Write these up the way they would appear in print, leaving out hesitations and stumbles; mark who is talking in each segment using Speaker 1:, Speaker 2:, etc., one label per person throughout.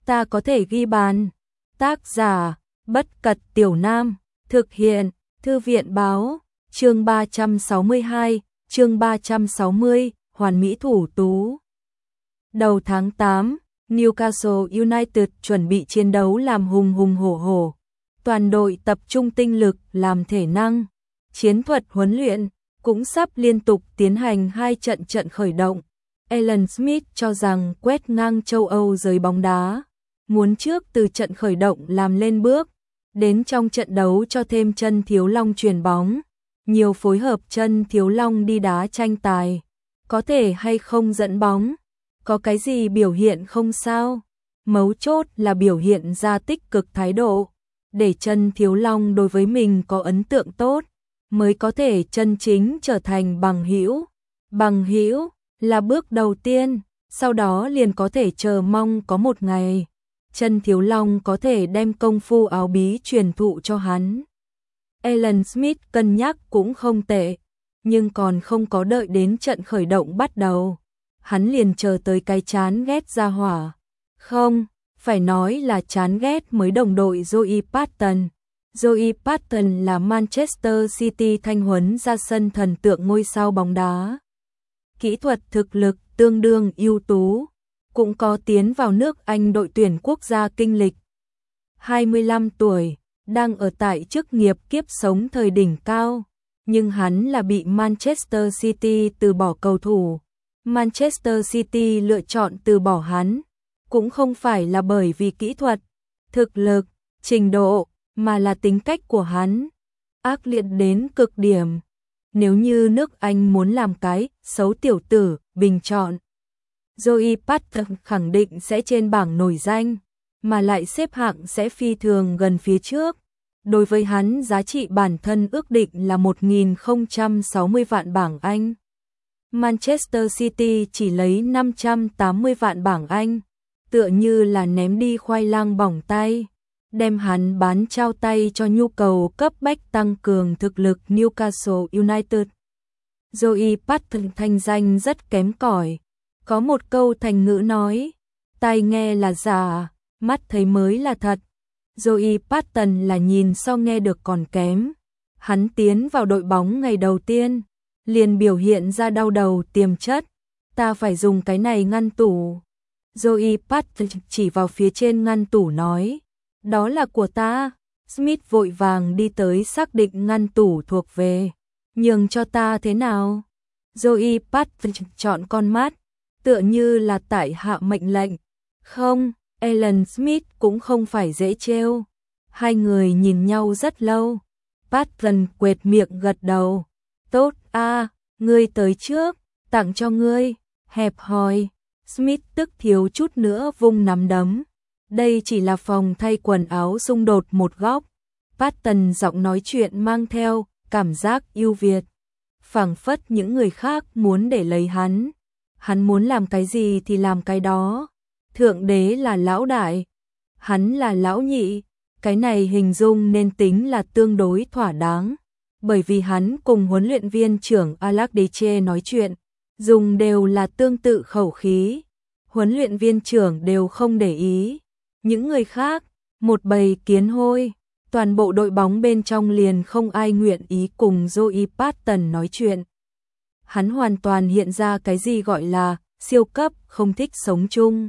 Speaker 1: ta có thể ghi bàn. Tác giả, Bất Cật Tiểu Nam, thực hiện, Thư viện Báo, chương 362, chương 360, Hoàn Mỹ Thủ Tú. Đầu tháng 8, Newcastle United chuẩn bị chiến đấu làm hùng hùng hổ hổ. Toàn đội tập trung tinh lực làm thể năng, chiến thuật huấn luyện, cũng sắp liên tục tiến hành 2 trận khởi động. Alan Smith cho rằng quét ngang châu Âu giới bóng đá, muốn trước từ trận khởi động làm lên bước, đến trong trận đấu cho thêm chân thiếu long chuyền bóng, nhiều phối hợp chân thiếu long đi đá tranh tài, có thể hay không dẫn bóng, có cái gì biểu hiện không sao, mấu chốt là biểu hiện ra tích cực thái độ, để chân thiếu long đối với mình có ấn tượng tốt, mới có thể chân chính trở thành bằng hữu. Bằng hữu là bước đầu tiên, sau đó liền có thể chờ mong có một ngày chân thiếu long có thể đem công phu áo bí truyền thụ cho hắn. Alan Smith cân nhắc cũng không tệ, nhưng còn không có đợi đến trận khởi động bắt đầu, hắn liền chờ tới cái chán ghét ra hỏa. Không, phải nói là chán ghét mới đồng đội Joey Barton. Joey Barton là Manchester City thanh huấn ra sân thần tượng ngôi sao bóng đá. Kỹ thuật thực lực tương đương ưu tú, cũng có tiến vào nước Anh đội tuyển quốc gia kinh lịch. 25 tuổi, đang ở tại chức nghiệp kiếp sống thời đỉnh cao, nhưng hắn là bị Manchester City từ bỏ cầu thủ. Manchester City lựa chọn từ bỏ hắn, cũng không phải là bởi vì kỹ thuật, thực lực, trình độ, mà là tính cách của hắn, ác liệt đến cực điểm. Nếu như nước Anh muốn làm cái xấu tiểu tử, bình chọn, Joey Barton khẳng định sẽ trên bảng nổi danh, mà lại xếp hạng sẽ phi thường gần phía trước. Đối với hắn giá trị bản thân ước định là 1.060 vạn bảng Anh. Manchester City chỉ lấy 580 vạn bảng Anh, tựa như là ném đi khoai lang bỏng tay, đem hắn bán trao tay cho nhu cầu cấp bách tăng cường thực lực Newcastle United. Joey Barton thanh danh rất kém cỏi, có một câu thành ngữ nói, tai nghe là giả, mắt thấy mới là thật. Joey Barton là nhìn so nghe được còn kém. Hắn tiến vào đội bóng ngày đầu tiên, liền biểu hiện ra đau đầu tiềm chất, ta phải dùng cái này ngăn tủ. Joey Barton chỉ vào phía trên ngăn tủ nói, đó là của ta. Smith vội vàng đi tới xác định ngăn tủ thuộc về, nhường cho ta thế nào? Joey Barton chọn con mắt, tựa như là tại hạ mệnh lệnh. Không, Alan Smith cũng không phải dễ trêu. Hai người nhìn nhau rất lâu. Barton quệt miệng gật đầu. Tốt a, ngươi tới trước, tặng cho ngươi. Hẹp hòi. Smith tức thiếu chút nữa vung nắm đấm. Đây chỉ là phòng thay quần áo xung đột một góc. Barton giọng nói chuyện mang theo cảm giác ưu việt, phảng phất những người khác muốn để lấy hắn. Hắn muốn làm cái gì thì làm cái đó. Thượng đế là lão đại, hắn là lão nhị. Cái này hình dung nên tính là tương đối thỏa đáng, bởi vì hắn cùng huấn luyện viên trưởng Alex Deche nói chuyện, dùng đều là tương tự khẩu khí. Huấn luyện viên trưởng đều không để ý. Những người khác, một bầy kiến hôi, toàn bộ đội bóng bên trong liền không ai nguyện ý cùng Joey Barton nói chuyện. Hắn hoàn toàn hiện ra cái gì gọi là siêu cấp không thích sống chung.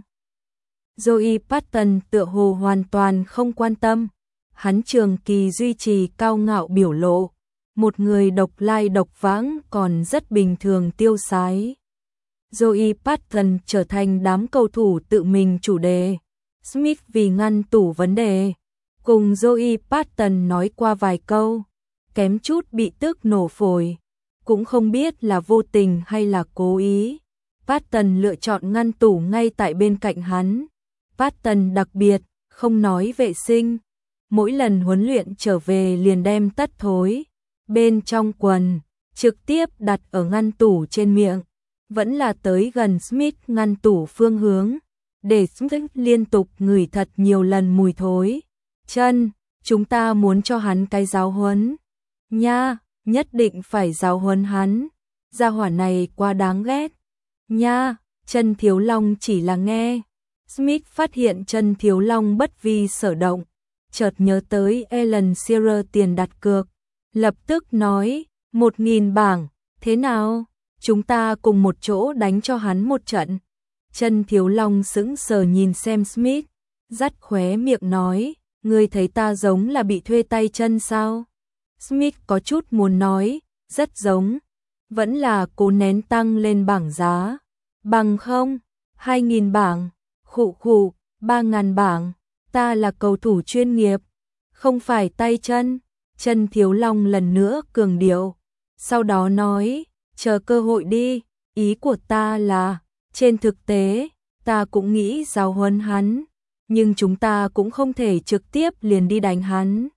Speaker 1: Joey Barton tựa hồ hoàn toàn không quan tâm. Hắn trường kỳ duy trì cao ngạo biểu lộ, một người độc lai độc vãng còn rất bình thường tiêu sái. Joey Barton trở thành đám cầu thủ tự mình chủ đề. Smith vì ngăn tủ vấn đề, cùng Joey Barton nói qua vài câu, kém chút bị tức nổ phổi, cũng không biết là vô tình hay là cố ý. Barton lựa chọn ngăn tủ ngay tại bên cạnh hắn. Barton đặc biệt không nói vệ sinh, mỗi lần huấn luyện trở về liền đem tất thối bên trong quần trực tiếp đặt ở ngăn tủ trên miệng, vẫn là tới gần Smith ngăn tủ phương hướng, để Smith liên tục ngửi thật nhiều lần mùi thối. Chân, chúng ta muốn cho hắn cái giáo huấn. Nha, nhất định phải giáo huấn hắn. Gia hỏa này quá đáng ghét. Nha, chân thiếu long chỉ là nghe Smith phát hiện chân Thiếu Long bất vi sở động, chợt nhớ tới Alan Shearer tiền đặt cược, lập tức nói, 1.000 bảng, thế nào? Chúng ta cùng một chỗ đánh cho hắn một trận. Chân Thiếu Long sững sờ nhìn xem Smith, dắt khóe miệng nói, ngươi thấy ta giống là bị thuê tay chân sao? Smith có chút muốn nói, rất giống, vẫn là cố nén tăng lên bảng giá. Bằng không, 2.000 bảng, khụ khụ, 3.000 bảng, ta là cầu thủ chuyên nghiệp, không phải tay chân. Chân Thiếu Long lần nữa cường điệu, sau đó nói, chờ cơ hội đi, ý của ta là, trên thực tế, ta cũng nghĩ giáo huấn hắn, nhưng chúng ta cũng không thể trực tiếp liền đi đánh hắn.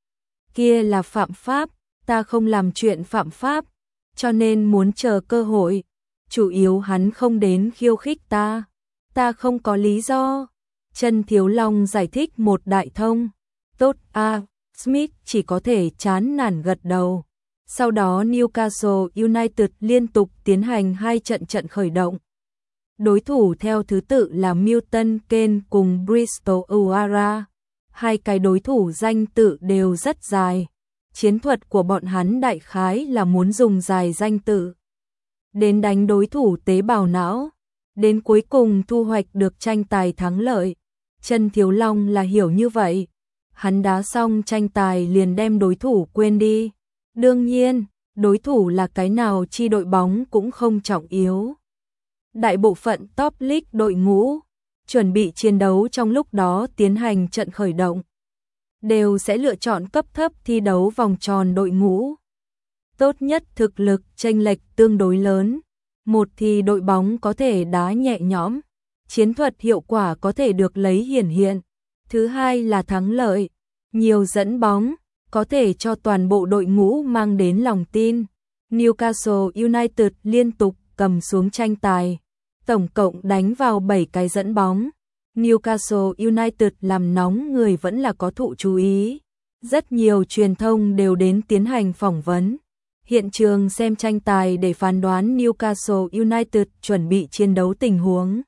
Speaker 1: Kia là phạm pháp, ta không làm chuyện phạm pháp, cho nên muốn chờ cơ hội, chủ yếu hắn không đến khiêu khích ta không có lý do. Chân Thiếu Long giải thích một đại thông, tốt a. Smith chỉ có thể chán nản gật đầu. Sau đó Newcastle United liên tục tiến hành 2 trận khởi động. Đối thủ theo thứ tự là Milton Keynes cùng Bristol Uara. 2 cái đối thủ danh tự đều rất dài. Chiến thuật của bọn hắn đại khái là muốn dùng dài danh tự đến đánh đối thủ tế bào não, đến cuối cùng thu hoạch được tranh tài thắng lợi. Chân Thiếu Long là hiểu như vậy. Hắn đá xong tranh tài liền đem đối thủ quên đi. Đương nhiên, đối thủ là cái nào chi đội bóng cũng không trọng yếu. Đại bộ phận top league đội ngũ chuẩn bị chiến đấu trong lúc đó tiến hành trận khởi động đều sẽ lựa chọn cấp thấp thi đấu vòng tròn đội ngũ. Tốt nhất thực lực chênh lệch tương đối lớn. Một thì đội bóng có thể đá nhẹ nhõm, chiến thuật hiệu quả có thể được lấy hiển hiện. Thứ hai là thắng lợi, nhiều dẫn bóng, có thể cho toàn bộ đội ngũ mang đến lòng tin. Newcastle United liên tục cầm xuống tranh tài, tổng cộng đánh vào 7 cái dẫn bóng. Newcastle United làm nóng người vẫn là có thụ chú ý. Rất nhiều truyền thông đều đến tiến hành phỏng vấn hiện trường xem tranh tài để phán đoán Newcastle United chuẩn bị chiến đấu tình huống.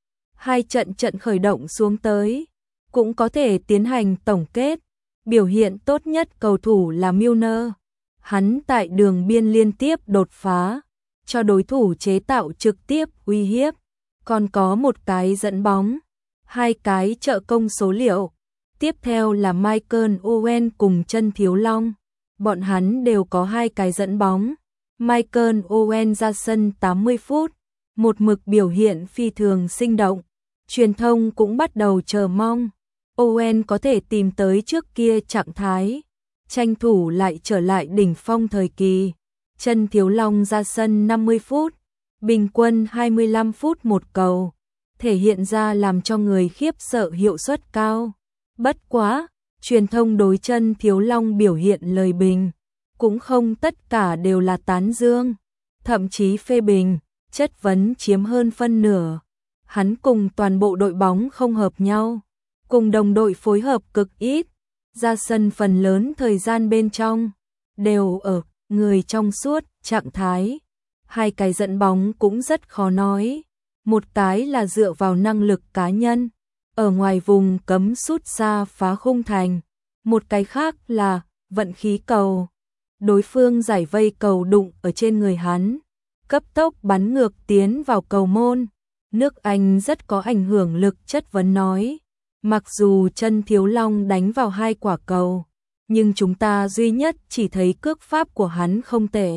Speaker 1: 2 trận khởi động xuống tới, cũng có thể tiến hành tổng kết. Biểu hiện tốt nhất cầu thủ là Milner. Hắn tại đường biên liên tiếp đột phá, cho đối thủ chế tạo trực tiếp uy hiếp. Còn có 1 cái dẫn bóng, 2 cái trợ công số liệu. Tiếp theo là Michael Owen cùng Chân Thiếu Long. Bọn hắn đều có 2 cái dẫn bóng. Michael Owen ra sân 80 phút, một mực biểu hiện phi thường sinh động. Truyền thông cũng bắt đầu chờ mong Owen có thể tìm tới trước kia trạng thái, tranh thủ lại trở lại đỉnh phong thời kỳ. Chân Thiếu Long ra sân 50 phút, bình quân 25 phút một cầu, thể hiện ra làm cho người khiếp sợ hiệu suất cao. Bất quá, truyền thông đối Chân Thiếu Long biểu hiện lời bình, cũng không tất cả đều là tán dương, thậm chí phê bình, chất vấn chiếm hơn phân nửa. Hắn cùng toàn bộ đội bóng không hợp nhau, cùng đồng đội phối hợp cực ít, ra sân phần lớn thời gian bên trong đều ở người trong suốt trạng thái. 2 cái dẫn bóng cũng rất khó nói, một cái là dựa vào năng lực cá nhân, ở ngoài vùng cấm sút xa phá khung thành, một cái khác là vận khí cầu. Đối phương giải vây cầu đụng ở trên người hắn, cấp tốc bắn ngược tiến vào cầu môn. Nước Anh rất có ảnh hưởng lực chất vấn nói, mặc dù Chân Thiếu Long đánh vào 2 quả cầu, nhưng chúng ta duy nhất chỉ thấy cước pháp của hắn không tệ.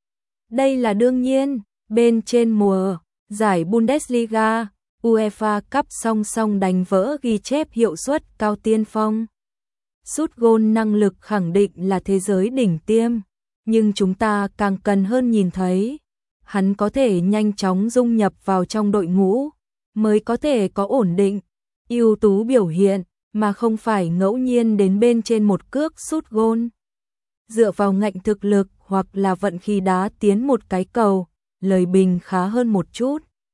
Speaker 1: Đây là đương nhiên, bên trên mùa giải Bundesliga, UEFA Cup song song đánh vỡ ghi chép hiệu suất cao tiên phong. Sút gôn năng lực khẳng định là thế giới đỉnh tiêm, nhưng chúng ta càng cần hơn nhìn thấy hắn có thể nhanh chóng dung nhập vào trong đội ngũ, mới có thể có ổn định, ưu tú biểu hiện, mà không phải ngẫu nhiên đến bên trên một cước sút gôn. Dựa vào ngạnh thực lực hoặc là vận khí đá tiến một cái cầu, lời bình khá hơn một chút.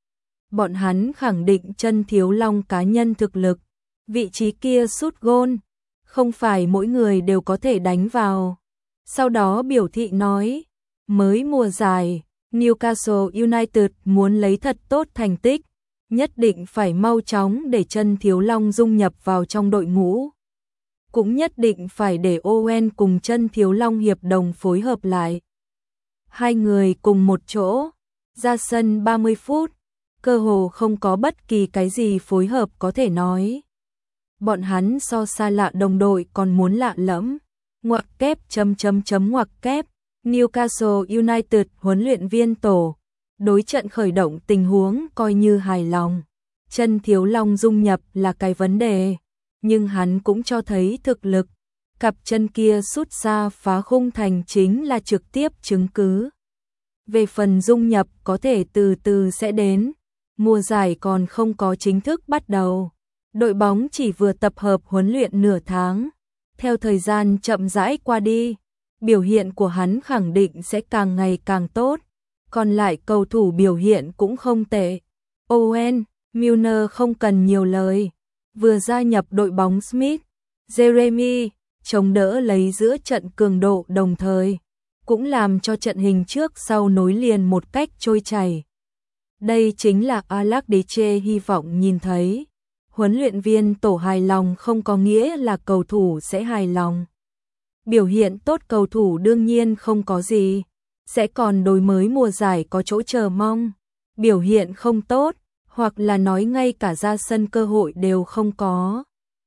Speaker 1: Bọn hắn khẳng định Chân Thiếu Long cá nhân thực lực, vị trí kia sút gôn, không phải mỗi người đều có thể đánh vào. Sau đó biểu thị nói, mới mùa giải, Newcastle United muốn lấy thật tốt thành tích, nhất định phải mau chóng để Chân Thiếu Long dung nhập vào trong đội ngũ. Cũng nhất định phải để Owen cùng Chân Thiếu Long hiệp đồng phối hợp lại. Hai người cùng một chỗ, ra sân 30 phút, cơ hồ không có bất kỳ cái gì phối hợp có thể nói. Bọn hắn so xa lạ đồng đội còn muốn lạ lẫm. Ngoặc kép ngoặc kép. Newcastle United huấn luyện viên tổ đối trận khởi động tình huống coi như hài lòng. Chân Thiếu Long dung nhập là cái vấn đề, nhưng hắn cũng cho thấy thực lực. Cặp chân kia sút xa phá khung thành chính là trực tiếp chứng cứ. Về phần dung nhập có thể từ từ sẽ đến, mùa giải còn không có chính thức bắt đầu. Đội bóng chỉ vừa tập hợp huấn luyện nửa tháng. Theo thời gian chậm rãi qua đi, biểu hiện của hắn khẳng định sẽ càng ngày càng tốt. Còn lại cầu thủ biểu hiện cũng không tệ. Owen, Milner không cần nhiều lời. Vừa gia nhập đội bóng Smith, Jeremy chống đỡ lấy giữa trận cường độ đồng thời, cũng làm cho trận hình trước sau nối liền một cách trôi chảy. Đây chính là Alakdeche hy vọng nhìn thấy. Huấn luyện viên tổ hài lòng không có nghĩa là cầu thủ sẽ hài lòng. Biểu hiện tốt cầu thủ đương nhiên không có gì, sẽ còn đối mới mùa giải có chỗ chờ mong. Biểu hiện không tốt, hoặc là nói ngay cả ra sân cơ hội đều không có.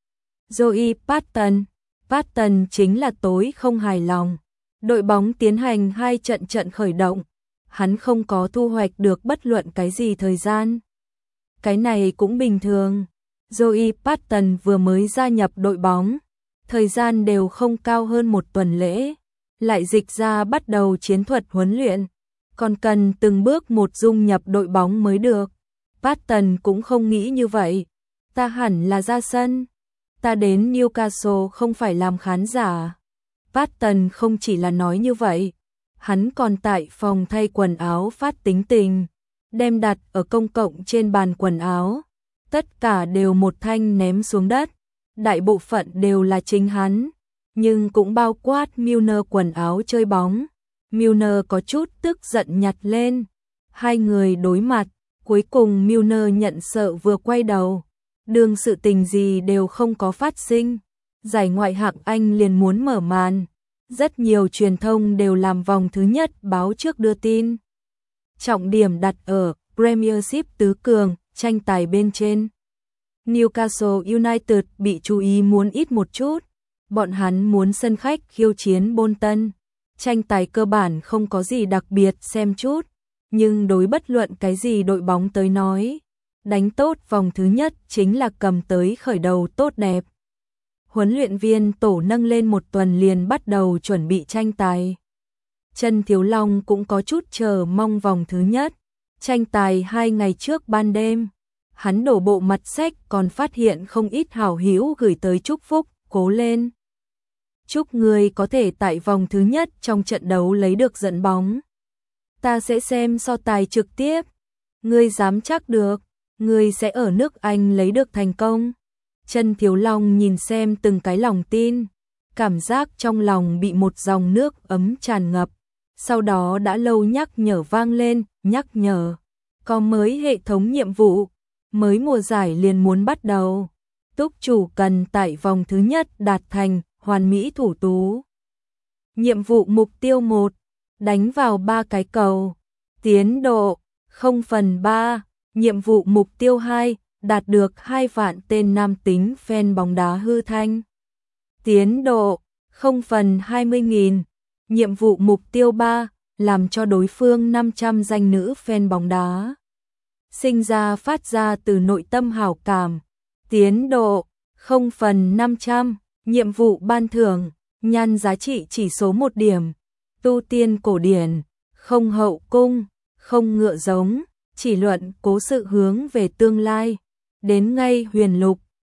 Speaker 1: Joey Barton chính là tối không hài lòng. Đội bóng tiến hành 2 trận khởi động, hắn không có thu hoạch được bất luận cái gì thời gian. Cái này cũng bình thường. Joey Barton vừa mới gia nhập đội bóng, thời gian đều không cao hơn một tuần lễ, lại dịch ra bắt đầu chiến thuật huấn luyện, còn cần từng bước một dung nhập đội bóng mới được. Barton cũng không nghĩ như vậy, ta hẳn là ra sân, ta đến Newcastle không phải làm khán giả. Barton không chỉ là nói như vậy, hắn còn tại phòng thay quần áo phát tính tình, đem đặt ở công cộng trên bàn quần áo. Tất cả đều một thanh ném xuống đất, đại bộ phận đều là chính hắn, nhưng cũng bao quát Milner quần áo chơi bóng. Milner có chút tức giận nhặt lên, hai người đối mặt, cuối cùng Milner nhận sợ vừa quay đầu, đương sự tình gì đều không có phát sinh. Giải ngoại hạng Anh liền muốn mở màn, rất nhiều truyền thông đều làm vòng thứ nhất báo trước đưa tin. Trọng điểm đặt ở Premiership tứ cường, tranh tài bên trên. Newcastle United bị chú ý muốn ít một chút, bọn hắn muốn sân khách khiêu chiến Bolton. Tranh tài cơ bản không có gì đặc biệt xem chút, nhưng đối bất luận cái gì đội bóng tới nói, đánh tốt vòng thứ nhất chính là cầm tới khởi đầu tốt đẹp. Huấn luyện viên tổ nâng lên một tuần liền bắt đầu chuẩn bị tranh tài. Chân Thiếu Long cũng có chút chờ mong vòng thứ nhất. Tranh tài 2 ngày trước ban đêm, hắn đổ bộ mặt sách còn phát hiện không ít hảo hữu gửi tới chúc phúc, cố lên. Chúc người có thể tại vòng thứ nhất trong trận đấu lấy được dẫn bóng. Ta sẽ xem so tài trực tiếp. Ngươi dám chắc được, ngươi sẽ ở nước Anh lấy được thành công. Chân Thiếu Long nhìn xem từng cái lòng tin, cảm giác trong lòng bị một dòng nước ấm tràn ngập. Sau đó đã lâu nhắc nhở vang lên, nhắc nhở. Có mới hệ thống nhiệm vụ, mới mùa giải liền muốn bắt đầu. Túc chủ cần tại vòng thứ nhất đạt thành hoàn mỹ thủ tú. Nhiệm vụ mục tiêu 1, đánh vào 3 cái cầu. Tiến độ 0/3. Nhiệm vụ mục tiêu 2, đạt được 2 vạn tên nam tính fan bóng đá hư thanh. Tiến độ 0/20.000. Nhiệm vụ mục tiêu 3, làm cho đối phương 500 danh nữ fan bóng đá sinh ra phát ra từ nội tâm hảo cảm. Tiến độ 0/500. Nhiệm vụ ban thưởng, nhan giá trị chỉ số 1 điểm. Tu tiên cổ điển, không hậu cung, không ngựa giống, chỉ luận cố sự hướng về tương lai. Đến ngay huyền lục.